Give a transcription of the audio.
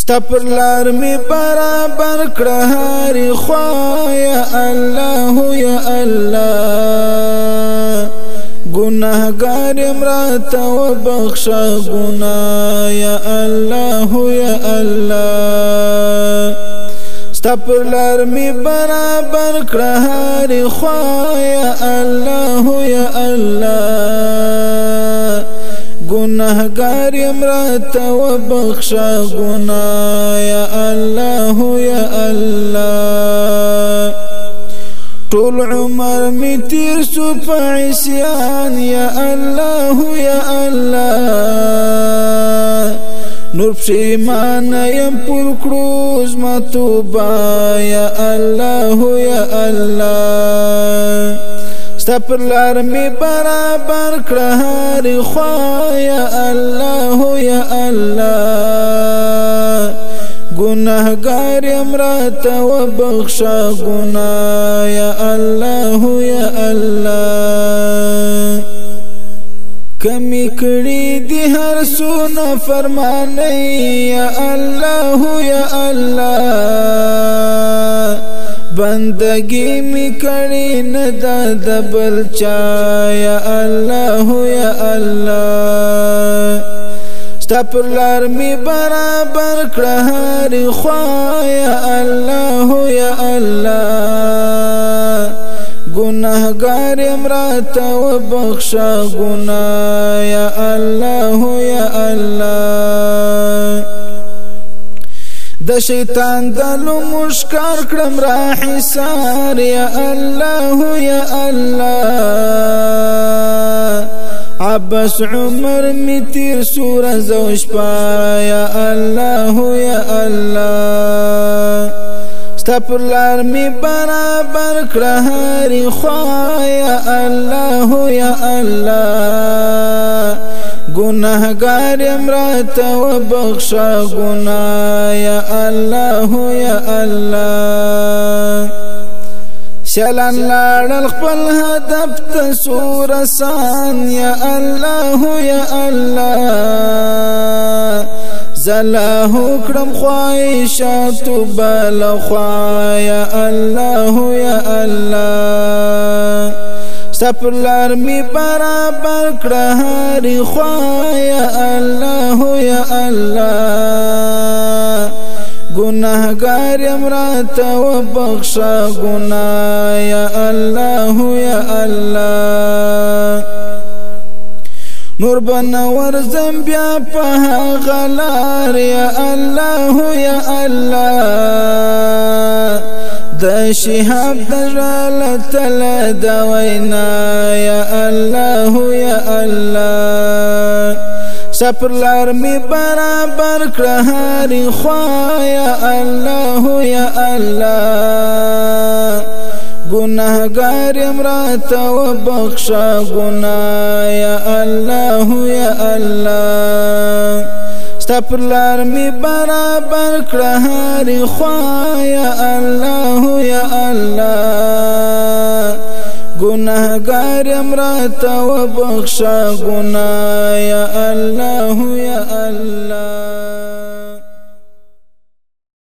ستا پر لار می برابر کړه هر خوا یا الله یا الله گناهګار یم راته وبخښه ګناه یا الله یا الله ستا پر لار می برابر کړه هر خوا یا الله یا الله گناهګار یم راته وبخښه ګناه یا الله یا الله طول عمر می تیر سو په عصیان یا الله یا الله نور پښیمان یم پر کړو زما توبه یا الله یا الله ستا پر لار می برابر کړه هر خوا یا الله یا الله گناهګار یم راته وبخښه ګناه یا الله یا الله کمی کړي دي هر سونه فرمانه یا الله یا الله بندگی می کړي نه د بل چا یا الله یا الله ستا پر لار می برابر کړه هر خوا یا الله یا الله گناهګار یم راته وبخښه ګناه یا الله یا الله د شیطان دلو مشکار کړم را حصار یا الله یا الله عباس عمر می تیر سور زوش پا یا الله یا الله ستا پر لار می برابر کړه هر خوا یا الله یا الله گناهګار یم راته وبخښه ګناه یا الله یا الله سیلان لاړل خپل هدف ته سور آسان یا الله یا الله زله کړم خواهشاتو بلخوا یا الله یا الله ستا پر لار می برابر کړه هر خوا یا الله یا الله گناهګار یم راته وبخښه ګناه یا الله یا الله نور بنور زم بیا په هغه لار یا الله یا الله د شهاب د ژړه تله د وینا یا الله یا الله ستا پر لار می برابر کړه هر خوا یا الله یا الله گناهګار یم راته وبخښه ګناه یا الله یا الله ستا پر لار می برابر کړه هر خوا یا الله یا الله گناهګار یم راته وبخښه ګناه یا الله یا الله